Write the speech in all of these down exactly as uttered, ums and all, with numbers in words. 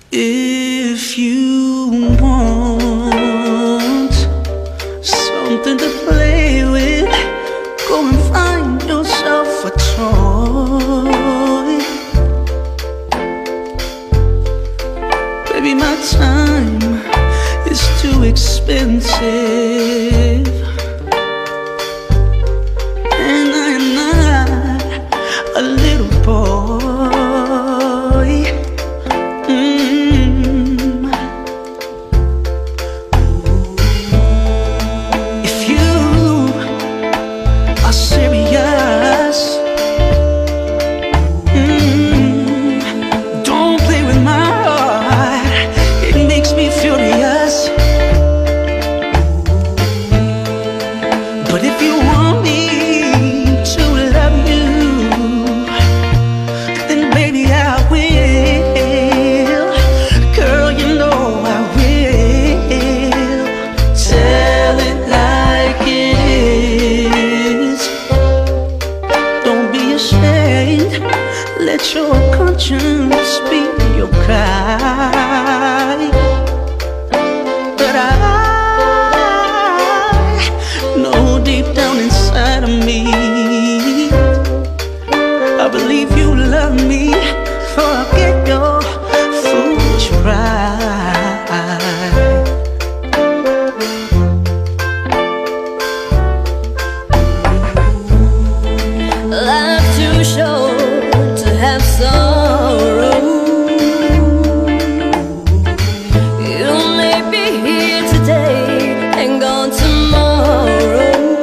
If you want something to play with, go and find yourself a toy. Baby, my time is too expensive, and I'm not a little boy. But if you want me to love you, then baby I will. Girl, you know I will. Tell it like it is. Don't be ashamed. Let your conscience be your guide. But I deep down inside of me, I believe you love me. Forget your foolish pride. Life too short to have sorrow. You may be here today and gone tomorrow.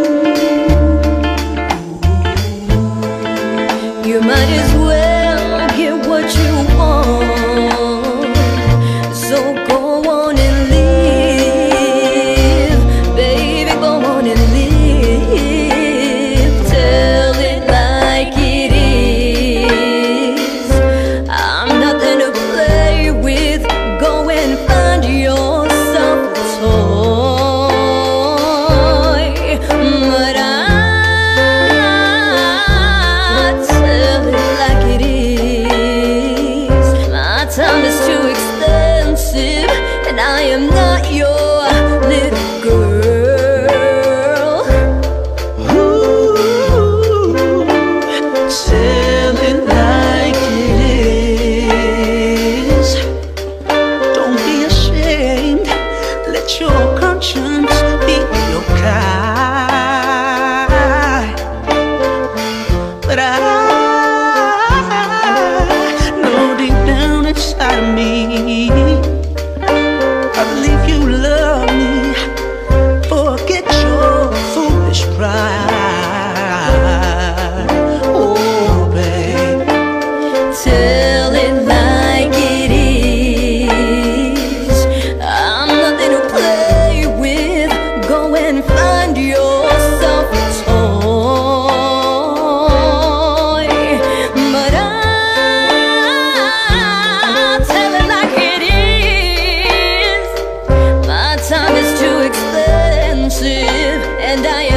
You might as well get what you want. So go on and live, baby, go on and live. Tell it like it is. I'm nothing to play with. Go and find yourself a toy. But I time is too expensive, and I am not your little girl. Ooh, tell it like it is. Don't be ashamed. Let your conscience be your guide. But I inside of me, I believe you love me. Forget your foolish pride. Oh, babe, tell it like it is. I'm nothing to play with. Go and find yourself a toy. But I time is too expensive, and I